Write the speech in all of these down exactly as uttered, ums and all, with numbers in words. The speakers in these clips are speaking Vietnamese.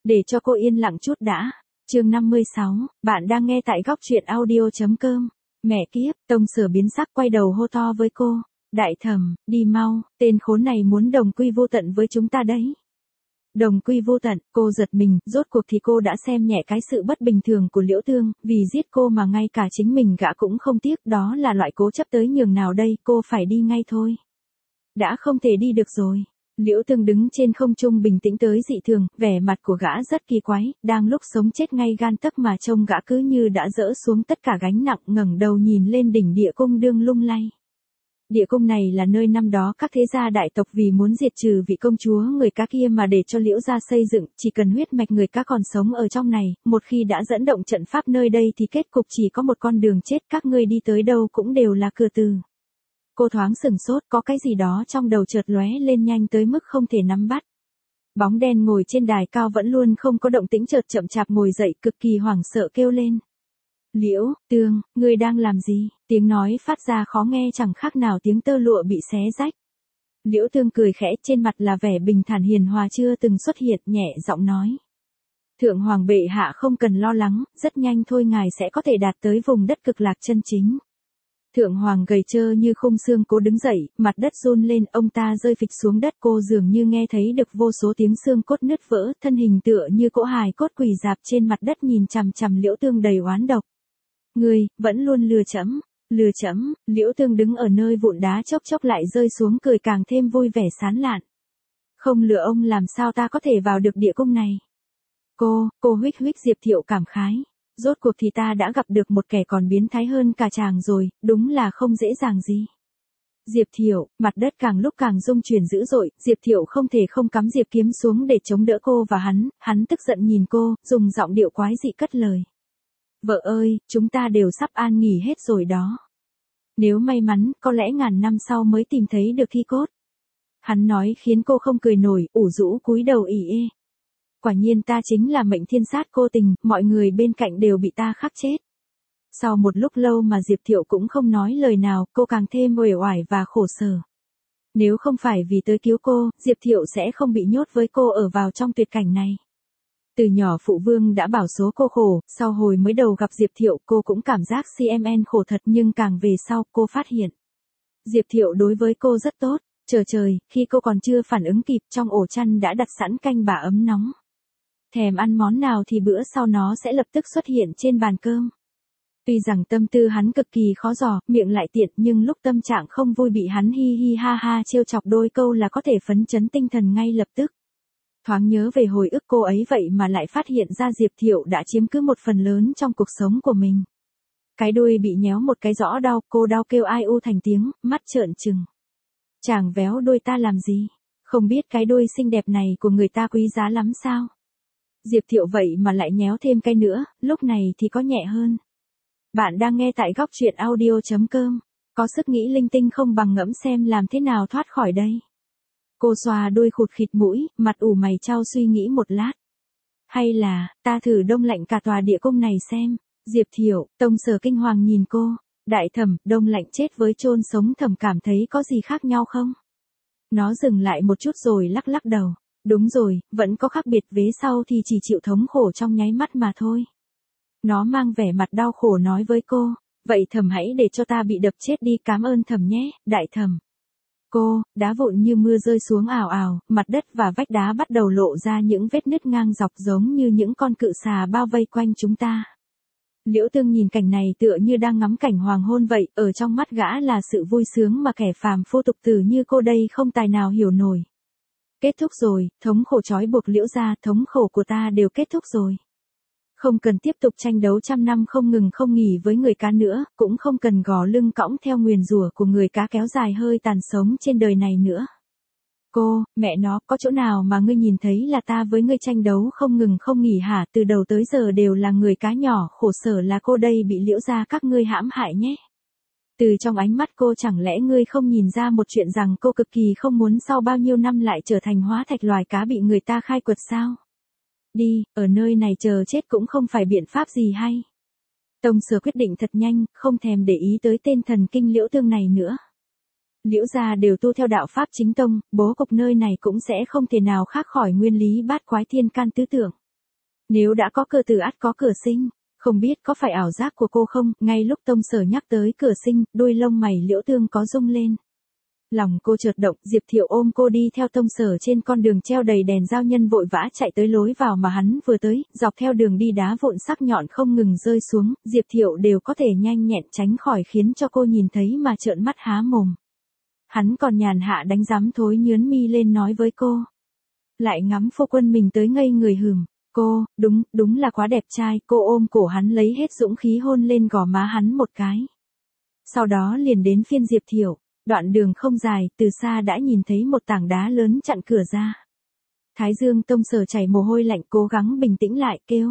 Để cho cô yên lặng chút đã. Chương năm mươi sáu, bạn đang nghe tại góc truyện audio chấm com. Mẹ kiếp, Tông Sở biến sắc quay đầu hô to với cô. Đại Thẩm, đi mau, tên khốn này muốn đồng quy vô tận với chúng ta đấy. Đồng quy vô tận, cô giật mình, rốt cuộc thì cô đã xem nhẹ cái sự bất bình thường của Liễu Tương, vì giết cô mà ngay cả chính mình gã cũng không tiếc, đó là loại cố chấp tới nhường nào đây, cô phải đi ngay thôi. Đã không thể đi được rồi. Liễu Tương đứng trên không trung bình tĩnh tới dị thường, vẻ mặt của gã rất kỳ quái, đang lúc sống chết ngay gan tấc mà trông gã cứ như đã dỡ xuống tất cả gánh nặng, ngẩng đầu nhìn lên đỉnh địa cung đương lung lay. Địa cung này là nơi năm đó các thế gia đại tộc vì muốn diệt trừ vị công chúa người cá kia mà để cho Liễu gia xây dựng, chỉ cần huyết mạch người cá còn sống ở trong này, một khi đã dẫn động trận pháp nơi đây thì kết cục chỉ có một con đường chết, các ngươi đi tới đâu cũng đều là cửa từ. Cô thoáng sừng sốt, có cái gì đó trong đầu chợt lóe lên nhanh tới mức không thể nắm bắt. Bóng đen ngồi trên đài cao vẫn luôn không có động tĩnh chợt chậm chạp ngồi dậy, cực kỳ hoảng sợ kêu lên. Liễu Tương, ngươi đang làm gì? Tiếng nói phát ra khó nghe chẳng khác nào tiếng tơ lụa bị xé rách. Liễu Tương cười khẽ, trên mặt là vẻ bình thản hiền hòa chưa từng xuất hiện, nhẹ giọng nói. Thượng Hoàng bệ hạ không cần lo lắng, rất nhanh thôi ngài sẽ có thể đạt tới vùng đất cực lạc chân chính. Thượng Hoàng gầy trơ như khung xương cố đứng dậy, mặt đất run lên, ông ta rơi phịch xuống đất, cô dường như nghe thấy được vô số tiếng xương cốt nứt vỡ, thân hình tựa như cỗ hài cốt quỳ dạp trên mặt đất nhìn chằm chằm Liễu Tương đầy oán độc. Ngươi, vẫn luôn lừa chấm, lừa chấm, Liễu Tương đứng ở nơi vụn đá chốc chốc lại rơi xuống cười càng thêm vui vẻ sán lạn. Không lừa ông làm sao ta có thể vào được địa cung này. Cô, cô huých huých Diệp Thiệu cảm khái. Rốt cuộc thì ta đã gặp được một kẻ còn biến thái hơn cả chàng rồi, đúng là không dễ dàng gì. Diệp Thiệu, mặt đất càng lúc càng rung chuyển dữ dội, Diệp Thiệu không thể không cắm diệp kiếm xuống để chống đỡ cô và hắn, hắn tức giận nhìn cô, dùng giọng điệu quái dị cất lời. Vợ ơi, chúng ta đều sắp an nghỉ hết rồi đó. Nếu may mắn, có lẽ ngàn năm sau mới tìm thấy được thi cốt. Hắn nói khiến cô không cười nổi, ủ rũ cúi đầu ỉ ê. Quả nhiên ta chính là mệnh thiên sát cô tình, mọi người bên cạnh đều bị ta khắc chết. Sau một lúc lâu mà Diệp Thiệu cũng không nói lời nào, cô càng thêm uể oải và khổ sở. Nếu không phải vì tới cứu cô, Diệp Thiệu sẽ không bị nhốt với cô ở vào trong tuyệt cảnh này. Từ nhỏ phụ vương đã bảo số cô khổ, sau hồi mới đầu gặp Diệp Thiệu cô cũng cảm giác xê em en khổ thật, nhưng càng về sau cô phát hiện. Diệp Thiệu đối với cô rất tốt, chờ trời, khi cô còn chưa phản ứng kịp trong ổ chăn đã đặt sẵn canh bả ấm nóng. Thèm ăn món nào thì bữa sau nó sẽ lập tức xuất hiện trên bàn cơm. Tuy rằng tâm tư hắn cực kỳ khó dò, miệng lại tiện, nhưng lúc tâm trạng không vui bị hắn hi hi ha ha trêu chọc đôi câu là có thể phấn chấn tinh thần ngay lập tức. Thoáng nhớ về hồi ức cô ấy vậy mà lại phát hiện ra Diệp Thiệu đã chiếm cứ một phần lớn trong cuộc sống của mình. Cái đuôi bị nhéo một cái rõ đau, cô đau kêu ai u thành tiếng, mắt trợn trừng. Chàng véo đuôi ta làm gì? Không biết cái đuôi xinh đẹp này của người ta quý giá lắm sao? Diệp Thiệu vậy mà lại nhéo thêm cái nữa, lúc này thì có nhẹ hơn. Bạn đang nghe tại góc truyện audio chấm com. Có sức nghĩ linh tinh không bằng ngẫm xem làm thế nào thoát khỏi đây. Cô xoa đuôi khụt khịt mũi, mặt ủ mày chau suy nghĩ một lát. Hay là, ta thử đông lạnh cả tòa địa cung này xem. Diệp Thiệu, Tông Sở kinh hoàng nhìn cô. Đại Thẩm, đông lạnh chết với chôn sống Thẩm cảm thấy có gì khác nhau không? Nó dừng lại một chút rồi lắc lắc đầu. Đúng rồi, vẫn có khác biệt, vế sau thì chỉ chịu thống khổ trong nháy mắt mà thôi. Nó mang vẻ mặt đau khổ nói với cô, vậy Thẩm hãy để cho ta bị đập chết đi, cảm ơn Thẩm nhé, Đại Thẩm. Cô, đá vụn như mưa rơi xuống ào ào, mặt đất và vách đá bắt đầu lộ ra những vết nứt ngang dọc giống như những con cự xà bao vây quanh chúng ta. Liễu Tương nhìn cảnh này tựa như đang ngắm cảnh hoàng hôn vậy, ở trong mắt gã là sự vui sướng mà kẻ phàm phu tục tử như cô đây không tài nào hiểu nổi. Kết thúc rồi, thống khổ trói buộc Liễu gia, thống khổ của ta đều kết thúc rồi. Không cần tiếp tục tranh đấu trăm năm không ngừng không nghỉ với người cá nữa, cũng không cần gò lưng cõng theo nguyền rủa của người cá kéo dài hơi tàn sống trên đời này nữa. Cô, mẹ nó, có chỗ nào mà ngươi nhìn thấy là ta với ngươi tranh đấu không ngừng không nghỉ hả? Từ đầu tới giờ đều là người cá nhỏ, khổ sở là cô đây bị Liễu gia các ngươi hãm hại nhé. Từ trong ánh mắt cô chẳng lẽ ngươi không nhìn ra một chuyện rằng cô cực kỳ không muốn sau bao nhiêu năm lại trở thành hóa thạch loài cá bị người ta khai quật sao? Đi, ở nơi này chờ chết cũng không phải biện pháp gì hay. Tông Sở quyết định thật nhanh, không thèm để ý tới tên thần kinh Liễu Tương này nữa. Liễu gia đều tu theo đạo pháp chính tông, bố cục nơi này cũng sẽ không thể nào khác khỏi nguyên lý bát quái thiên can tứ tưởng. Nếu đã có cửa tử ắt có cửa sinh, không biết có phải ảo giác của cô không, ngay lúc Tông Sở nhắc tới cửa sinh, đuôi lông mày Liễu Tương có rung lên. Lòng cô chợt động, Diệp Thiệu ôm cô đi theo Tông Sở trên con đường treo đầy đèn giao nhân vội vã chạy tới lối vào mà hắn vừa tới, dọc theo đường đi đá vụn sắc nhọn không ngừng rơi xuống, Diệp Thiệu đều có thể nhanh nhẹn tránh khỏi khiến cho cô nhìn thấy mà trợn mắt há mồm. Hắn còn nhàn hạ đánh giám thối nhướn mi lên nói với cô. Lại ngắm phu quân mình tới ngây người hừm. Cô, đúng, đúng là quá đẹp trai, cô ôm cổ hắn lấy hết dũng khí hôn lên gò má hắn một cái. Sau đó liền đến phiên Diệp Thiệu, đoạn đường không dài, từ xa đã nhìn thấy một tảng đá lớn chặn cửa ra. Thái Dương Tông Sở chảy mồ hôi lạnh cố gắng bình tĩnh lại kêu.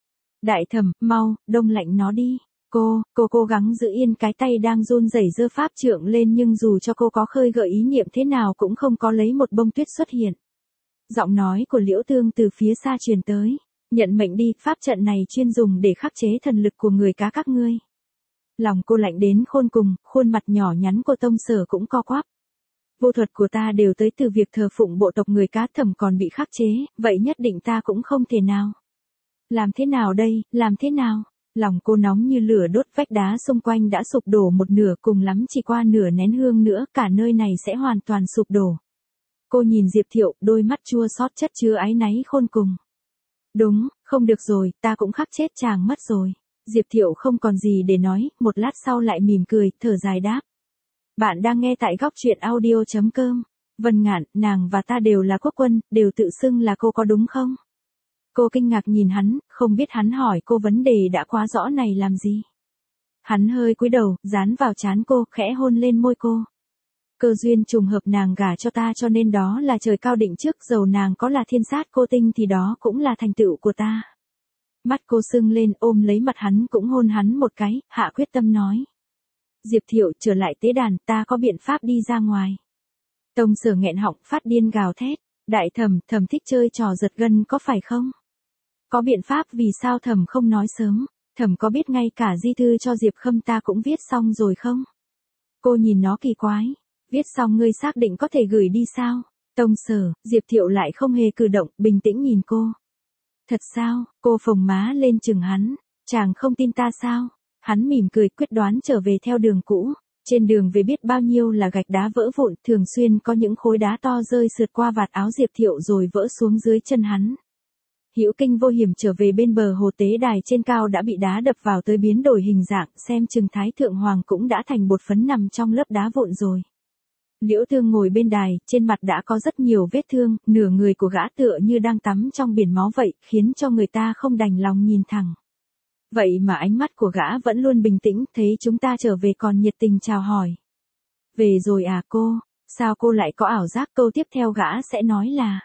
Đại Thẩm, mau, đông lạnh nó đi. Cô, cô cố gắng giữ yên cái tay đang run rẩy giơ pháp trượng lên nhưng dù cho cô có khơi gợi ý niệm thế nào cũng không có lấy một bông tuyết xuất hiện. Giọng nói của Liễu Tương từ phía xa truyền tới. Nhận mệnh đi, pháp trận này chuyên dùng để khắc chế thần lực của người cá các ngươi. Lòng cô lạnh đến khôn cùng, khuôn mặt nhỏ nhắn của Tông Sở cũng co quắp. Vô thuật của ta đều tới từ việc thờ phụng bộ tộc người cá, Thẩm còn bị khắc chế, vậy nhất định ta cũng không thể nào. Làm thế nào đây, làm thế nào? Lòng cô nóng như lửa đốt, vách đá xung quanh đã sụp đổ một nửa, cùng lắm chỉ qua nửa nén hương nữa cả nơi này sẽ hoàn toàn sụp đổ. Cô nhìn Diệp Thiệu, đôi mắt chua xót chất chứa áy náy khôn cùng. Đúng, không được rồi, ta cũng khắc chết chàng mất rồi. Diệp Thiệu không còn gì để nói, một lát sau lại mỉm cười, thở dài đáp. Bạn đang nghe tại góc truyện audio chấm com. Vân Ngạn, nàng và ta đều là quốc quân, đều tự xưng là cô có đúng không? Cô kinh ngạc nhìn hắn, không biết hắn hỏi cô vấn đề đã quá rõ này làm gì. Hắn hơi cúi đầu, dán vào trán cô, khẽ hôn lên môi cô. Cơ duyên trùng hợp nàng gả cho ta cho nên đó là trời cao định trước, dầu nàng có là thiên sát cô tinh thì đó cũng là thành tựu của ta. Mắt cô sưng lên ôm lấy mặt hắn cũng hôn hắn một cái, hạ quyết tâm nói. Diệp Thiệu trở lại tế đàn, ta có biện pháp đi ra ngoài. Tông Sở nghẹn họng phát điên gào thét. Đại Thẩm, Thẩm thích chơi trò giật gân có phải không? Có biện pháp, vì sao Thẩm không nói sớm? Thẩm có biết ngay cả di thư cho Diệp Khâm ta cũng viết xong rồi không? Cô nhìn nó kỳ quái. Viết xong ngươi xác định có thể gửi đi sao? Tông Sở, Diệp Thiệu lại không hề cử động, bình tĩnh nhìn cô. Thật sao? Cô phồng má lên chừng hắn. Chàng không tin ta sao? Hắn mỉm cười quyết đoán trở về theo đường cũ. Trên đường về biết bao nhiêu là gạch đá vỡ vụn, thường xuyên có những khối đá to rơi sượt qua vạt áo Diệp Thiệu rồi vỡ xuống dưới chân hắn. Hữu kinh vô hiểm trở về bên bờ hồ tế đài trên cao đã bị đá đập vào tới biến đổi hình dạng, xem chừng Thái Thượng Hoàng cũng đã thành bột phấn nằm trong lớp đá vụn rồi. Liễu Tương ngồi bên đài, trên mặt đã có rất nhiều vết thương, nửa người của gã tựa như đang tắm trong biển máu vậy, khiến cho người ta không đành lòng nhìn thẳng. Vậy mà ánh mắt của gã vẫn luôn bình tĩnh, thấy chúng ta trở về còn nhiệt tình chào hỏi. Về rồi à cô, sao cô lại có ảo giác? Câu tiếp theo gã sẽ nói là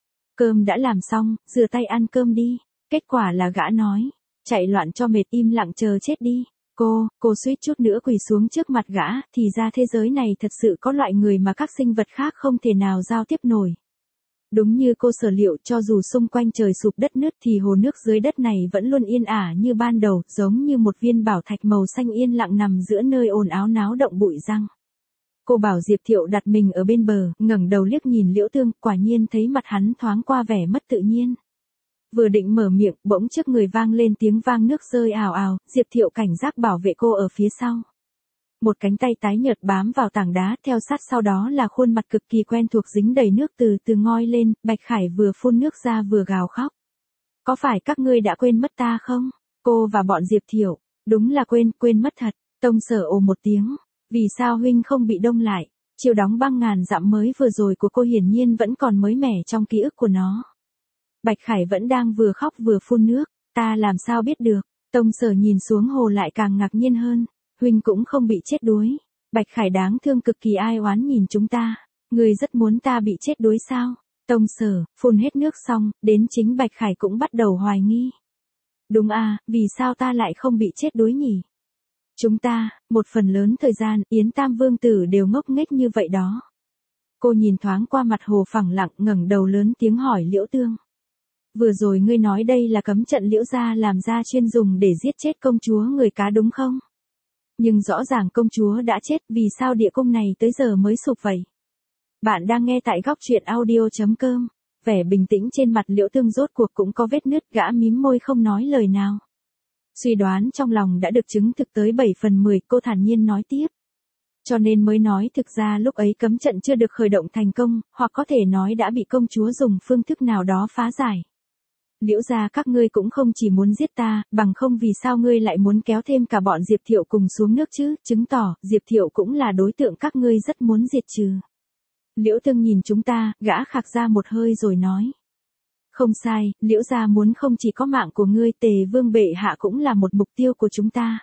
cơm đã làm xong, rửa tay ăn cơm đi. Kết quả là gã nói, chạy loạn cho mệt im lặng chờ chết đi. Cô, cô suýt chút nữa quỳ xuống trước mặt gã, thì ra thế giới này thật sự có loại người mà các sinh vật khác không thể nào giao tiếp nổi. Đúng như cô sở liệu, cho dù xung quanh trời sụp đất nứt thì hồ nước dưới đất này vẫn luôn yên ả như ban đầu, giống như một viên bảo thạch màu xanh yên lặng nằm giữa nơi ồn ào náo động bụi răng. Cô bảo Diệp Thiệu đặt mình ở bên bờ, ngẩng đầu liếc nhìn Liễu Tương, quả nhiên thấy mặt hắn thoáng qua vẻ mất tự nhiên. Vừa định mở miệng, bỗng trước người vang lên tiếng vang nước rơi ào ào, Diệp Thiệu cảnh giác bảo vệ cô ở phía sau. Một cánh tay tái nhợt bám vào tảng đá, theo sát sau đó là khuôn mặt cực kỳ quen thuộc dính đầy nước từ từ ngoi lên, Bạch Khải vừa phun nước ra vừa gào khóc. Có phải các ngươi đã quên mất ta không? Cô và bọn Diệp Thiệu, đúng là quên, quên mất thật. Tông Sở ồ một tiếng, vì sao huynh không bị đông lại? Chiều đóng băng ngàn dặm mới vừa rồi của cô hiển nhiên vẫn còn mới mẻ trong ký ức của nó. Bạch Khải vẫn đang vừa khóc vừa phun nước, ta làm sao biết được? Tông Sở nhìn xuống hồ lại càng ngạc nhiên hơn. Huynh cũng không bị chết đuối. Bạch Khải đáng thương cực kỳ ai oán nhìn chúng ta. Người rất muốn ta bị chết đuối sao? Tông Sở, phun hết nước xong, đến chính Bạch Khải cũng bắt đầu hoài nghi. Đúng à, vì sao ta lại không bị chết đuối nhỉ? Chúng ta, một phần lớn thời gian, Yến Tam Vương Tử đều ngốc nghếch như vậy đó. Cô nhìn thoáng qua mặt hồ phẳng lặng, ngẩng đầu lớn tiếng hỏi Liễu Tương. Vừa rồi ngươi nói đây là cấm trận Liễu gia làm ra chuyên dùng để giết chết công chúa người cá đúng không? Nhưng rõ ràng công chúa đã chết, vì sao địa cung này tới giờ mới sụp vậy? Bạn đang nghe tại góc truyện audio chấm com. vẻ bình tĩnh trên mặt Liễu Tương rốt cuộc cũng có vết nứt, gã mím môi không nói lời nào. Suy đoán trong lòng đã được chứng thực tới bảy phần mười, cô thản nhiên nói tiếp. Cho nên mới nói thực ra lúc ấy cấm trận chưa được khởi động thành công, hoặc có thể nói đã bị công chúa dùng phương thức nào đó phá giải. Liễu gia các ngươi cũng không chỉ muốn giết ta, bằng không vì sao ngươi lại muốn kéo thêm cả bọn Diệp Thiệu cùng xuống nước chứ, chứng tỏ Diệp Thiệu cũng là đối tượng các ngươi rất muốn diệt trừ. Liễu Tương nhìn chúng ta, gã khạc ra một hơi rồi nói. Không sai, Liễu gia muốn không chỉ có mạng của ngươi, Tề Vương bệ hạ cũng là một mục tiêu của chúng ta.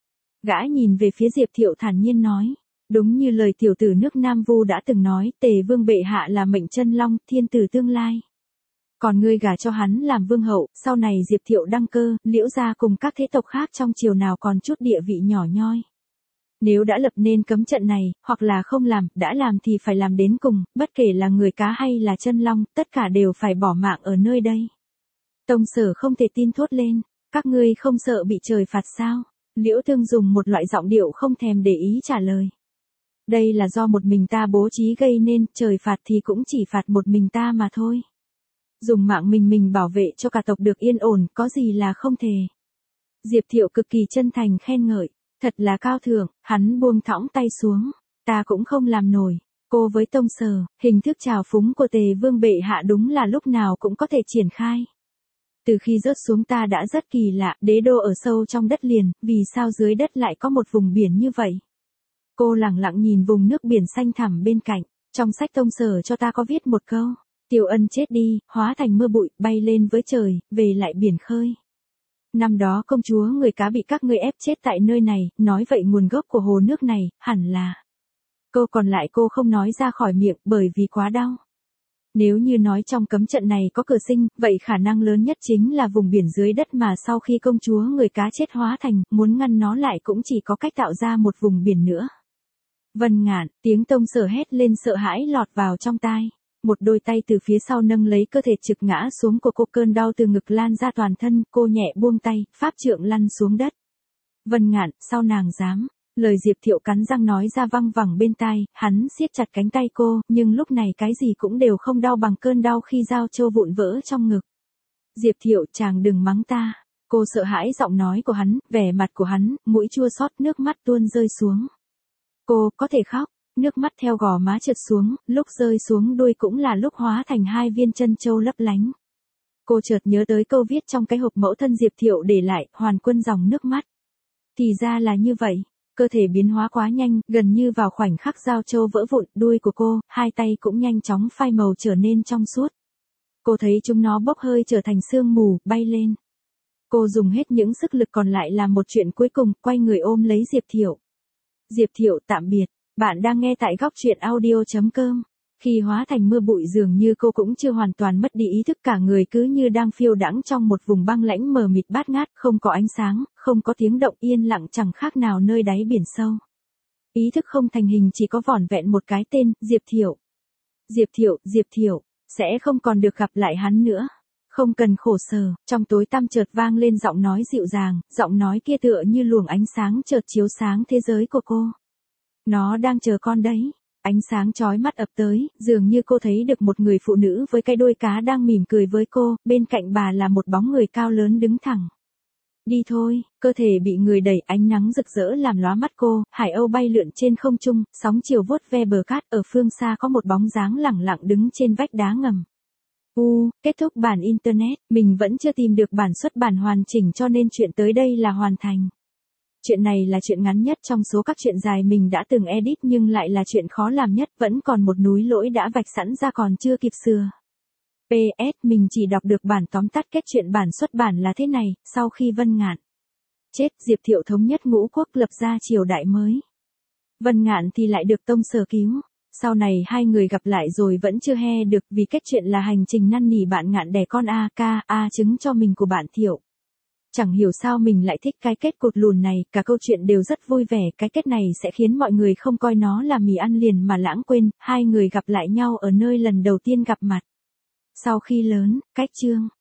Gã nhìn về phía Diệp Thiệu thản nhiên nói. Đúng như lời tiểu tử nước Nam Vu đã từng nói, Tề Vương bệ hạ là mệnh chân long, thiên tử tương lai. Còn ngươi gả cho hắn làm vương hậu, sau này Diệp Thiệu đăng cơ, Liễu gia cùng các thế tộc khác trong triều nào còn chút địa vị nhỏ nhoi. Nếu đã lập nên cấm trận này, hoặc là không làm, đã làm thì phải làm đến cùng, bất kể là người cá hay là chân long, tất cả đều phải bỏ mạng ở nơi đây. Tông Sở không thể tin thốt lên, các ngươi không sợ bị trời phạt sao? Liễu Tương dùng một loại giọng điệu không thèm để ý trả lời. Đây là do một mình ta bố trí gây nên, trời phạt thì cũng chỉ phạt một mình ta mà thôi. Dùng mạng mình mình bảo vệ cho cả tộc được yên ổn, có gì là không thể. Diệp Thiệu cực kỳ chân thành khen ngợi, thật là cao thượng, hắn buông thõng tay xuống, ta cũng không làm nổi. Cô với Tông Sở, hình thức trào phúng của Tề Vương bệ hạ đúng là lúc nào cũng có thể triển khai. Từ khi rớt xuống ta đã rất kỳ lạ, đế đô ở sâu trong đất liền, vì sao dưới đất lại có một vùng biển như vậy? Cô lặng lặng nhìn vùng nước biển xanh thẳm bên cạnh, trong sách Tông Sở cho ta có viết một câu, Tiểu Ân chết đi, hóa thành mưa bụi, bay lên với trời, về lại biển khơi. Năm đó công chúa người cá bị các ngươi ép chết tại nơi này, nói vậy nguồn gốc của hồ nước này, hẳn là. Câu còn lại cô không nói ra khỏi miệng bởi vì quá đau. Nếu như nói trong cấm trận này có cửa sinh, vậy khả năng lớn nhất chính là vùng biển dưới đất mà sau khi công chúa người cá chết hóa thành, muốn ngăn nó lại cũng chỉ có cách tạo ra một vùng biển nữa. Vân Ngạn, tiếng Tông Sở hét lên sợ hãi lọt vào trong tai. Một đôi tay từ phía sau nâng lấy cơ thể trực ngã xuống của cô, cơn đau từ ngực lan ra toàn thân, cô nhẹ buông tay, pháp trượng lăn xuống đất. Vân Ngạn, sao nàng dám? Lời Diệp Thiệu cắn răng nói ra văng vẳng bên tai, hắn siết chặt cánh tay cô, nhưng lúc này cái gì cũng đều không đau bằng cơn đau khi dao châu vụn vỡ trong ngực. Diệp Thiệu, chàng đừng mắng ta. Cô sợ hãi giọng nói của hắn, vẻ mặt của hắn, mũi chua xót, nước mắt tuôn rơi xuống. Cô có thể khóc, nước mắt theo gò má trượt xuống, lúc rơi xuống đuôi cũng là lúc hóa thành hai viên chân châu lấp lánh. Cô chợt nhớ tới câu viết trong cái hộp mẫu thân Diệp Thiệu để lại, hoàn quân dòng nước mắt. Thì ra là như vậy, cơ thể biến hóa quá nhanh, gần như vào khoảnh khắc dao châu vỡ vụn, đuôi của cô, hai tay cũng nhanh chóng phai màu trở nên trong suốt. Cô thấy chúng nó bốc hơi trở thành sương mù, bay lên. Cô dùng hết những sức lực còn lại làm một chuyện cuối cùng, quay người ôm lấy Diệp Thiệu. Diệp Thiệu, tạm biệt. Bạn đang nghe tại góc truyện audio chấm com. Khi hóa thành mưa bụi dường như cô cũng chưa hoàn toàn mất đi ý thức, cả người cứ như đang phiêu đãng trong một vùng băng lãnh mờ mịt bát ngát, không có ánh sáng, không có tiếng động, yên lặng chẳng khác nào nơi đáy biển sâu. Ý thức không thành hình, chỉ có vỏn vẹn một cái tên, Diệp Thiệu. Diệp Thiệu, Diệp Thiệu, sẽ không còn được gặp lại hắn nữa. Không cần khổ sở, trong tối tăm chợt vang lên giọng nói dịu dàng, giọng nói kia tựa như luồng ánh sáng chợt chiếu sáng thế giới của cô. Nó đang chờ con đấy. Ánh sáng chói mắt ập tới, dường như cô thấy được một người phụ nữ với cái đuôi cá đang mỉm cười với cô, bên cạnh bà là một bóng người cao lớn đứng thẳng. Đi thôi, cơ thể bị người đẩy, ánh nắng rực rỡ làm lóa mắt cô, hải âu bay lượn trên không trung, sóng chiều vuốt ve bờ cát, ở phương xa có một bóng dáng lẳng lặng đứng trên vách đá ngầm. U, kết thúc bản internet, mình vẫn chưa tìm được bản xuất bản hoàn chỉnh cho nên chuyện tới đây là hoàn thành. Chuyện này là chuyện ngắn nhất trong số các chuyện dài mình đã từng edit nhưng lại là chuyện khó làm nhất, vẫn còn một núi lỗi đã vạch sẵn ra còn chưa kịp sửa. pê ét Mình chỉ đọc được bản tóm tắt kết chuyện bản xuất bản là thế này, sau khi Vân Ngạn chết, Diệp Thiệu thống nhất ngũ quốc lập ra triều đại mới. Vân Ngạn thì lại được Tông Sở cứu. Sau này hai người gặp lại rồi vẫn chưa he được vì kết chuyện là hành trình năn nỉ bạn Ngạn đẻ con A ca A chứng cho mình của bạn Thiệu. Chẳng hiểu sao mình lại thích cái kết cột lùn này, cả câu chuyện đều rất vui vẻ, cái kết này sẽ khiến mọi người không coi nó là mì ăn liền mà lãng quên, hai người gặp lại nhau ở nơi lần đầu tiên gặp mặt. Sau khi lớn, cách chương.